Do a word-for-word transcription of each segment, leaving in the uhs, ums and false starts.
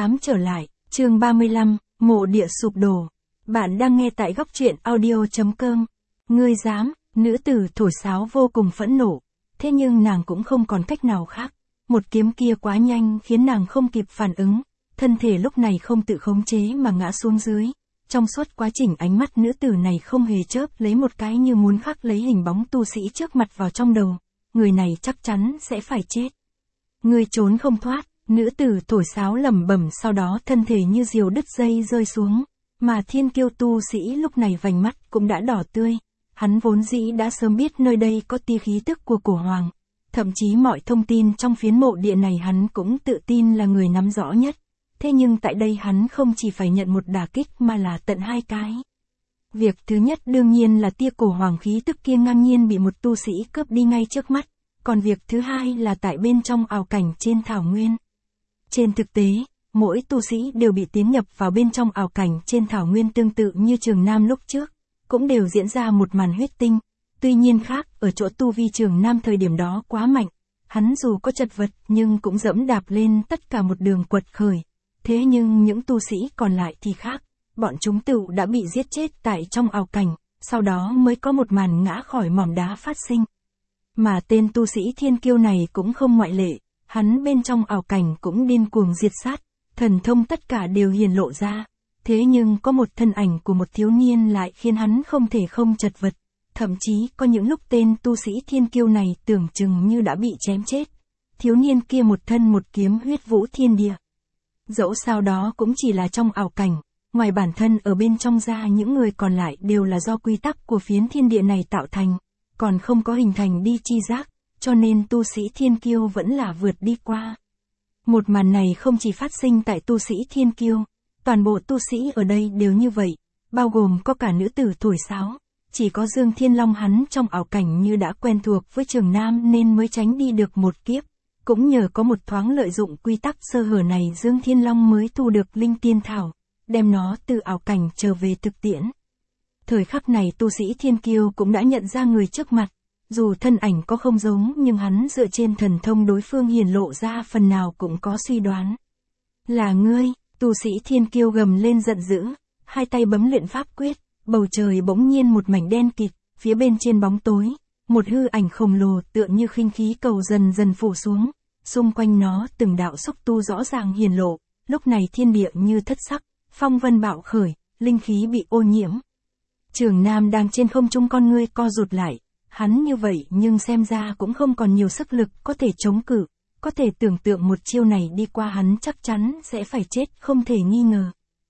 dám trở lại, chương ba mươi lăm, mộ địa sụp đổ. Bạn đang nghe tại góc truyện audio chấm com. Ngươi dám, nữ tử thổi sáo vô cùng phẫn nộ. Thế nhưng nàng cũng không còn cách nào khác. Một kiếm kia quá nhanh khiến nàng không kịp phản ứng. Thân thể lúc này không tự khống chế mà ngã xuống dưới. Trong suốt quá trình ánh mắt nữ tử này không hề chớp lấy một cái như muốn khắc lấy hình bóng tu sĩ trước mặt vào trong đầu. Người này chắc chắn sẽ phải chết. Ngươi trốn không thoát, nữ tử thổi sáo lẩm bẩm, sau đó thân thể như diều đứt dây rơi xuống. Mà thiên kiêu tu sĩ lúc này vành mắt cũng đã đỏ tươi. Hắn vốn dĩ đã sớm biết nơi đây có tia khí tức của cổ hoàng. Thậm chí mọi thông tin trong phiến mộ địa này hắn cũng tự tin là người nắm rõ nhất. Thế nhưng tại đây hắn không chỉ phải nhận một đả kích mà là tận hai cái. Việc thứ nhất đương nhiên là tia cổ hoàng khí tức kia ngang nhiên bị một tu sĩ cướp đi ngay trước mắt. Còn việc thứ hai là tại bên trong ảo cảnh trên thảo nguyên. Trên thực tế, mỗi tu sĩ đều bị tiến nhập vào bên trong ảo cảnh trên thảo nguyên tương tự như Trường Nam lúc trước. Cũng đều diễn ra một màn huyết tinh. Tuy nhiên khác, ở chỗ tu vi Trường Nam thời điểm đó quá mạnh. Hắn dù có chật vật nhưng cũng dẫm đạp lên tất cả một đường quật khởi. Thế nhưng những tu sĩ còn lại thì khác. Bọn chúng tựu đã bị giết chết tại trong ảo cảnh. Sau đó mới có một màn ngã khỏi mỏm đá phát sinh. Mà tên tu sĩ thiên kiêu này cũng không ngoại lệ. Hắn bên trong ảo cảnh cũng điên cuồng diệt sát. Thần thông tất cả đều hiển lộ ra. Thế nhưng có một thân ảnh của một thiếu niên lại khiến hắn không thể không chật vật. Thậm chí có những lúc tên tu sĩ thiên kiêu này tưởng chừng như đã bị chém chết. Thiếu niên kia một thân một kiếm huyết vũ thiên địa. Dẫu sao đó cũng chỉ là trong ảo cảnh. Ngoài bản thân ở bên trong ra những người còn lại đều là do quy tắc của phiến thiên địa này tạo thành. Còn không có hình thành đi chi giác. Cho nên tu sĩ thiên kiêu vẫn là vượt đi qua. Một màn này không chỉ phát sinh tại tu sĩ thiên kiêu. Toàn bộ tu sĩ ở đây đều như vậy, bao gồm có cả nữ tử thổi sáo. Chỉ có Dương Thiên Long hắn trong ảo cảnh như đã quen thuộc với Trường Nam nên mới tránh đi được một kiếp. Cũng nhờ có một thoáng lợi dụng quy tắc sơ hở này Dương Thiên Long mới thu được linh tiên thảo, đem nó từ ảo cảnh trở về thực tiễn. Thời khắc này tu sĩ thiên kiêu cũng đã nhận ra người trước mặt. Dù thân ảnh có không giống nhưng hắn dựa trên thần thông đối phương hiển lộ ra phần nào cũng có suy đoán. Là ngươi. Tu sĩ thiên kiêu gầm lên giận dữ, hai tay bấm luyện pháp quyết, bầu trời bỗng nhiên một mảnh đen kịt, phía bên trên bóng tối, một hư ảnh khổng lồ tựa như khinh khí cầu dần dần phủ xuống, xung quanh nó từng đạo xúc tu rõ ràng hiển lộ, lúc này thiên địa như thất sắc, phong vân bạo khởi, linh khí bị ô nhiễm. Trường Nam đang trên không trung con ngươi co rụt lại, hắn như vậy nhưng xem ra cũng không còn nhiều sức lực có thể chống cự. Có thể tưởng tượng một chiêu này đi qua hắn chắc chắn sẽ phải chết không thể nghi ngờ.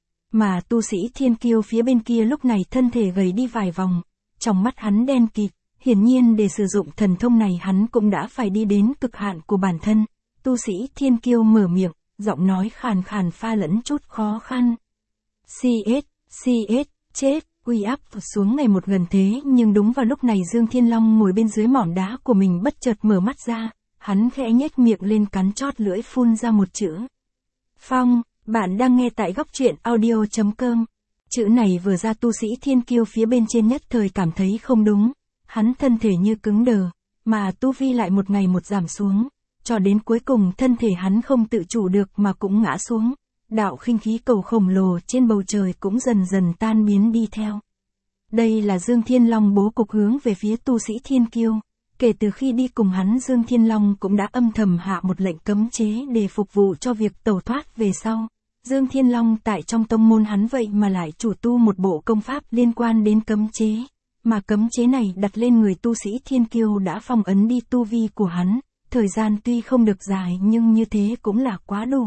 Mà tu sĩ thiên kiêu phía bên kia lúc này thân thể gầy đi vài vòng, trong mắt hắn đen kịt, hiển nhiên để sử dụng thần thông này hắn cũng đã phải đi đến cực hạn của bản thân. Tu sĩ thiên kiêu mở miệng, giọng nói khàn khàn pha lẫn chút khó khăn. xê ét, xê ét, chết, uy áp xuống ngày một gần thế nhưng đúng vào lúc này Dương Thiên Long ngồi bên dưới mỏm đá của mình bất chợt mở mắt ra. Hắn khẽ nhếch miệng lên cắn chót lưỡi phun ra một chữ. Phong, bạn đang nghe tại góc truyện audio chấm com. Chữ này vừa ra tu sĩ thiên kiêu phía bên trên nhất thời cảm thấy không đúng. Hắn thân thể như cứng đờ, mà tu vi lại một ngày một giảm xuống. Cho đến cuối cùng thân thể hắn không tự chủ được mà cũng ngã xuống. Đạo khinh khí cầu khổng lồ trên bầu trời cũng dần dần tan biến đi theo. Đây là Dương Thiên Long bố cục hướng về phía tu sĩ thiên kiêu. Kể từ khi đi cùng hắn Dương Thiên Long cũng đã âm thầm hạ một lệnh cấm chế để phục vụ cho việc tẩu thoát về sau. Dương Thiên Long tại trong tông môn hắn vậy mà lại chủ tu một bộ công pháp liên quan đến cấm chế. Mà cấm chế này đặt lên người tu sĩ thiên kiêu đã phong ấn đi tu vi của hắn. Thời gian tuy không được dài nhưng như thế cũng là quá đủ.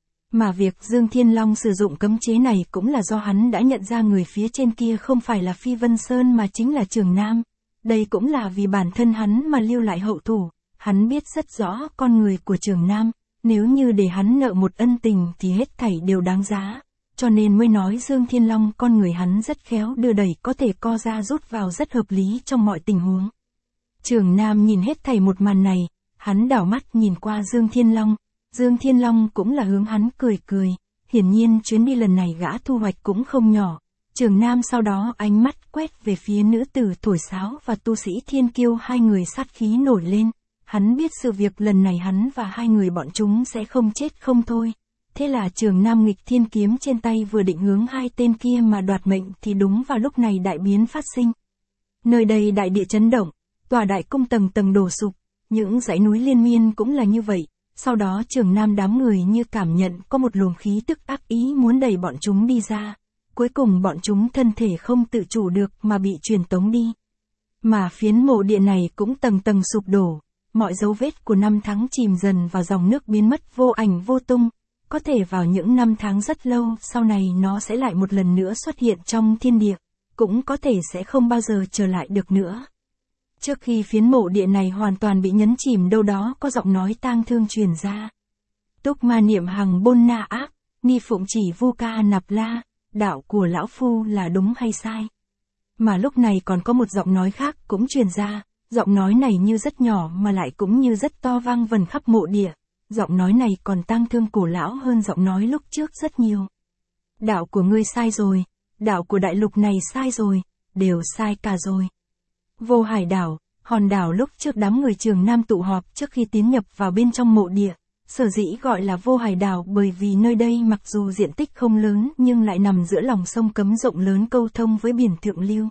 Mà việc Dương Thiên Long sử dụng cấm chế này cũng là do hắn đã nhận ra người phía trên kia không phải là Phi Vân Sơn mà chính là Trường Nam. Đây cũng là vì bản thân hắn mà lưu lại hậu thủ, hắn biết rất rõ con người của Trường Nam, nếu như để hắn nợ một ân tình thì hết thảy đều đáng giá, cho nên mới nói Dương Thiên Long con người hắn rất khéo đưa đẩy có thể co ra rút vào rất hợp lý trong mọi tình huống. Trường Nam nhìn hết thảy một màn này, hắn đảo mắt nhìn qua Dương Thiên Long, Dương Thiên Long cũng là hướng hắn cười cười, hiển nhiên chuyến đi lần này gã thu hoạch cũng không nhỏ. Trường Nam sau đó ánh mắt quét về phía nữ tử thổi sáo và tu sĩ thiên kiêu, hai người sát khí nổi lên. Hắn biết sự việc lần này hắn và hai người bọn chúng sẽ không chết không thôi. Thế là Trường Nam nghịch thiên kiếm trên tay vừa định hướng hai tên kia mà đoạt mệnh thì đúng vào lúc này đại biến phát sinh. Nơi đây đại địa chấn động, tòa đại cung tầng tầng đổ sụp, những dãy núi liên miên cũng là như vậy. Sau đó Trường Nam đám người như cảm nhận có một luồng khí tức ác ý muốn đẩy bọn chúng đi ra. Cuối cùng bọn chúng thân thể không tự chủ được mà bị truyền tống đi. Mà phiến mộ địa này cũng tầng tầng sụp đổ, mọi dấu vết của năm tháng chìm dần vào dòng nước biến mất vô ảnh vô tung. Có thể vào những năm tháng rất lâu sau này nó sẽ lại một lần nữa xuất hiện trong thiên địa, cũng có thể sẽ không bao giờ trở lại được nữa. Trước khi phiến mộ địa này hoàn toàn bị nhấn chìm đâu đó có giọng nói tang thương truyền ra. Túc ma niệm hằng bôn na ác, ni phụng chỉ vu ca nạp la, đạo của lão phu là đúng hay sai? Mà lúc này còn có một giọng nói khác cũng truyền ra, giọng nói này như rất nhỏ mà lại cũng như rất to vang vần khắp mộ địa. Giọng nói này còn tang thương cổ lão hơn giọng nói lúc trước rất nhiều. Đạo của ngươi sai rồi, đạo của đại lục này sai rồi, đều sai cả rồi. Vô Hải đảo, hòn đảo lúc trước đám người Trường Nam tụ họp trước khi tiến nhập vào bên trong mộ địa, sở dĩ gọi là Vô Hải đảo bởi vì nơi đây mặc dù diện tích không lớn nhưng lại nằm giữa lòng sông cấm rộng lớn câu thông với biển thượng lưu.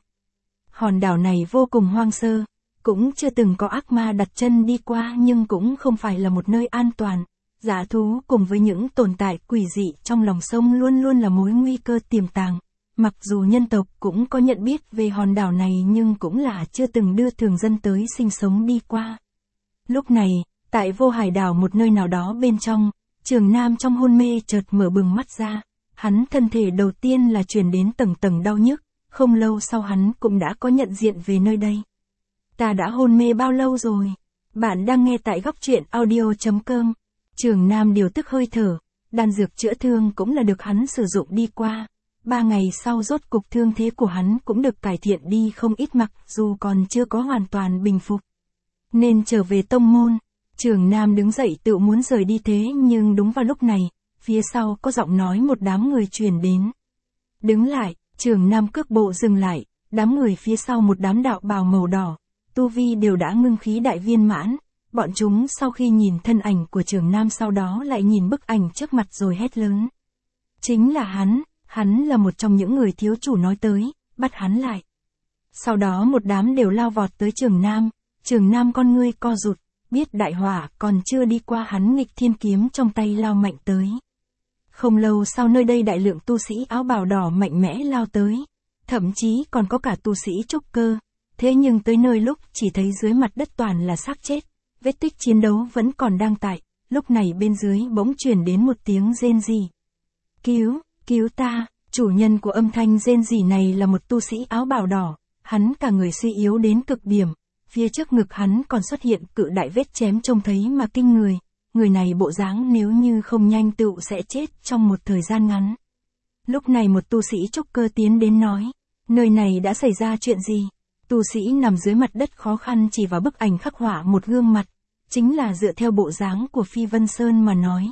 Hòn đảo này vô cùng hoang sơ, cũng chưa từng có ác ma đặt chân đi qua nhưng cũng không phải là một nơi an toàn. Dã thú cùng với những tồn tại quỷ dị trong lòng sông luôn luôn là mối nguy cơ tiềm tàng. Mặc dù nhân tộc cũng có nhận biết về hòn đảo này nhưng cũng là chưa từng đưa thường dân tới sinh sống đi qua. Lúc này, tại Vô Hải đảo một nơi nào đó bên trong, Trường Nam trong hôn mê chợt mở bừng mắt ra. Hắn thân thể đầu tiên là truyền đến tầng tầng đau nhức, không lâu sau hắn cũng đã có nhận diện về nơi đây. Ta đã hôn mê bao lâu rồi? Bạn đang nghe tại góc truyện audio chấm com. Trường Nam điều tức hơi thở, đan dược chữa thương cũng là được hắn sử dụng đi qua. Ba ngày sau rốt cục thương thế của hắn cũng được cải thiện đi không ít mặc dù còn chưa có hoàn toàn bình phục. Nên trở về tông môn, Trường Nam đứng dậy tự muốn rời đi thế nhưng đúng vào lúc này, phía sau có giọng nói một đám người truyền đến. Đứng lại, Trường Nam cước bộ dừng lại, đám người phía sau một đám đạo bào màu đỏ, tu vi đều đã ngưng khí đại viên mãn. Bọn chúng sau khi nhìn thân ảnh của Trường Nam sau đó lại nhìn bức ảnh trước mặt rồi hét lớn. Chính là hắn, hắn là một trong những người thiếu chủ nói tới, bắt hắn lại. Sau đó một đám đều lao vọt tới Trường Nam, Trường Nam con ngươi co rụt, biết đại hỏa còn chưa đi qua hắn nghịch thiên kiếm trong tay lao mạnh tới. Không lâu sau nơi đây đại lượng tu sĩ áo bào đỏ mạnh mẽ lao tới, thậm chí còn có cả tu sĩ trúc cơ, thế nhưng tới nơi lúc chỉ thấy dưới mặt đất toàn là xác chết. Vết tích chiến đấu vẫn còn đang tại, lúc này bên dưới bỗng truyền đến một tiếng rên rỉ. Cứu, cứu ta, chủ nhân của âm thanh rên rỉ này là một tu sĩ áo bào đỏ, hắn cả người suy yếu đến cực điểm, phía trước ngực hắn còn xuất hiện cự đại vết chém trông thấy mà kinh người, người này bộ dáng nếu như không nhanh tựu sẽ chết trong một thời gian ngắn. Lúc này một tu sĩ trúc cơ tiến đến nói, nơi này đã xảy ra chuyện gì? Tu sĩ nằm dưới mặt đất khó khăn chỉ vào bức ảnh khắc họa một gương mặt, chính là dựa theo bộ dáng của Phi Vân Sơn mà nói.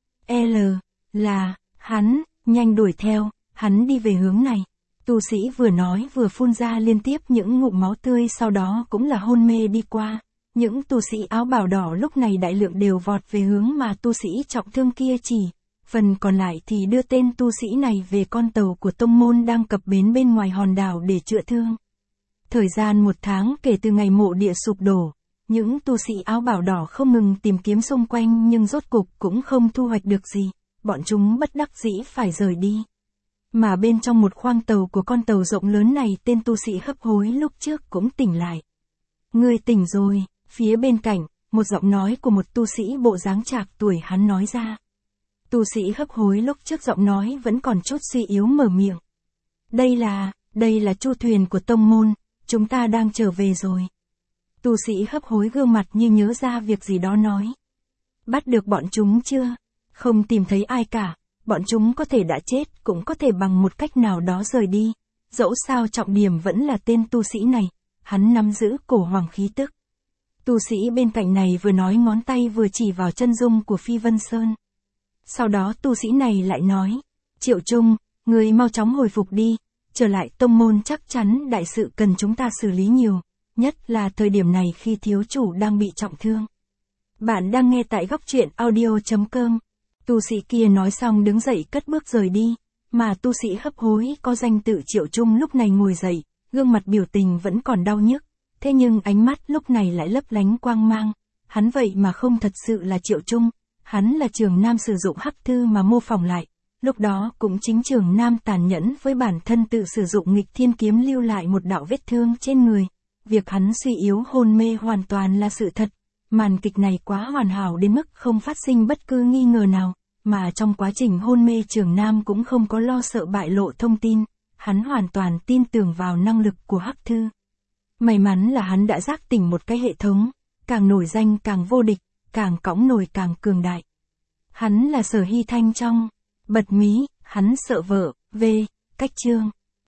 L, là, hắn, nhanh đuổi theo, hắn đi về hướng này. Tu sĩ vừa nói vừa phun ra liên tiếp những ngụm máu tươi sau đó cũng là hôn mê đi qua. Những tu sĩ áo bào đỏ lúc này đại lượng đều vọt về hướng mà tu sĩ trọng thương kia chỉ. Phần còn lại thì đưa tên tu sĩ này về con tàu của tông môn đang cập bến bên ngoài hòn đảo để chữa thương. Thời gian một tháng kể từ ngày mộ địa sụp đổ, những tu sĩ áo bào đỏ không ngừng tìm kiếm xung quanh nhưng rốt cục cũng không thu hoạch được gì, bọn chúng bất đắc dĩ phải rời đi. Mà bên trong một khoang tàu của con tàu rộng lớn này tên tu sĩ hấp hối lúc trước cũng tỉnh lại. Ngươi tỉnh rồi, phía bên cạnh, một giọng nói của một tu sĩ bộ dáng trạc tuổi hắn nói ra. Tu sĩ hấp hối lúc trước giọng nói vẫn còn chút suy yếu mở miệng. Đây là, đây là chu thuyền của tông môn, chúng ta đang trở về rồi. Tu sĩ hấp hối gương mặt như nhớ ra việc gì đó nói. Bắt được bọn chúng chưa? Không tìm thấy ai cả, bọn chúng có thể đã chết cũng có thể bằng một cách nào đó rời đi. Dẫu sao trọng điểm vẫn là tên tu sĩ này, hắn nắm giữ cổ hoàng khí tức. Tu sĩ bên cạnh này vừa nói ngón tay vừa chỉ vào chân dung của Phi Vân Sơn. Sau đó tu sĩ này lại nói, Triệu Trung, người mau chóng hồi phục đi, trở lại tông môn chắc chắn đại sự cần chúng ta xử lý nhiều, nhất là thời điểm này khi thiếu chủ đang bị trọng thương. Bạn đang nghe tại góc truyện audio chấm com. Tu sĩ kia nói xong đứng dậy cất bước rời đi, mà tu sĩ hấp hối có danh tự Triệu Trung lúc này ngồi dậy, gương mặt biểu tình vẫn còn đau nhức, thế nhưng ánh mắt lúc này lại lấp lánh quang mang, hắn vậy mà không thật sự là Triệu Trung, hắn là Trường Nam sử dụng hắc thư mà mô phỏng lại, lúc đó cũng chính Trường Nam tàn nhẫn với bản thân tự sử dụng nghịch thiên kiếm lưu lại một đạo vết thương trên người, việc hắn suy yếu hôn mê hoàn toàn là sự thật, màn kịch này quá hoàn hảo đến mức không phát sinh bất cứ nghi ngờ nào. Mà trong quá trình hôn mê Trường Nam cũng không có lo sợ bại lộ thông tin, hắn hoàn toàn tin tưởng vào năng lực của hắc thư. May mắn là hắn đã giác tỉnh một cái hệ thống, càng nổi danh càng vô địch, càng cõng nổi càng cường đại. Hắn là Sở Hy Thanh trong Bật Mí, hắn sợ vợ, V, cách chương.